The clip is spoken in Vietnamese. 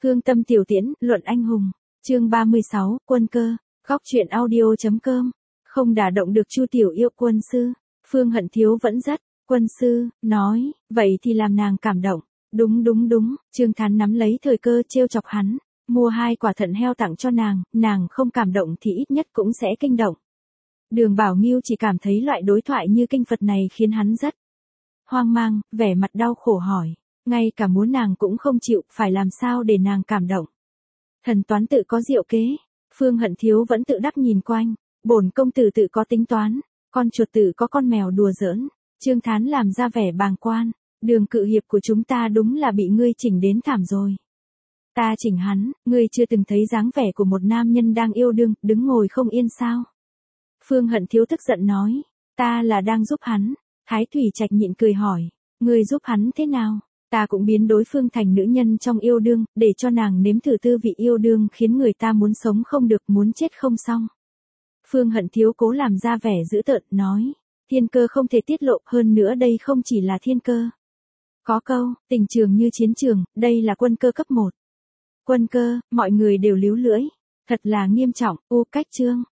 Hương tâm tiểu tiễn, luận anh hùng. Chương 36, quân cơ. Góc truyện audio.com. Không đả động được Chu tiểu yêu quân sư. Phương Hận Thiếu vẫn rất, quân sư, nói, vậy thì làm nàng cảm động. Đúng, Trương Thán nắm lấy thời cơ trêu chọc hắn, mua 2 quả thận heo tặng cho nàng không cảm động thì ít nhất cũng sẽ kinh động. Đường Bảo Nghiêu chỉ cảm thấy loại đối thoại như kinh Phật này khiến hắn rất hoang mang, vẻ mặt đau khổ hỏi, ngay cả muốn nàng cũng không chịu, phải làm sao để nàng cảm động. Thần toán tự có diệu kế, Phương Hận Thiếu vẫn tự đắc nhìn quanh, bổn công tử tự có tính toán, con chuột tự có con mèo đùa giỡn. Trương Thán làm ra vẻ bàng quan, Đường cự hiệp của chúng ta đúng là bị ngươi chỉnh đến thảm rồi. Ta chỉnh hắn, ngươi chưa từng thấy dáng vẻ của một nam nhân đang yêu đương, đứng ngồi không yên sao? Phương Hận Thiếu tức giận nói, ta là đang giúp hắn. Thái Thủy Trạch nhịn cười hỏi, ngươi giúp hắn thế nào? Ta cũng biến đối phương thành nữ nhân trong yêu đương, để cho nàng nếm thử tư vị yêu đương khiến người ta muốn sống không được, muốn chết không xong. Phương Hận Thiếu cố làm ra vẻ dữ tợn, nói, thiên cơ không thể tiết lộ, hơn nữa đây không chỉ là thiên cơ. Có câu, tình trường như chiến trường, đây là quân cơ cấp 1. Quân cơ, mọi người đều líu lưỡi. Thật là nghiêm trọng, cách chương.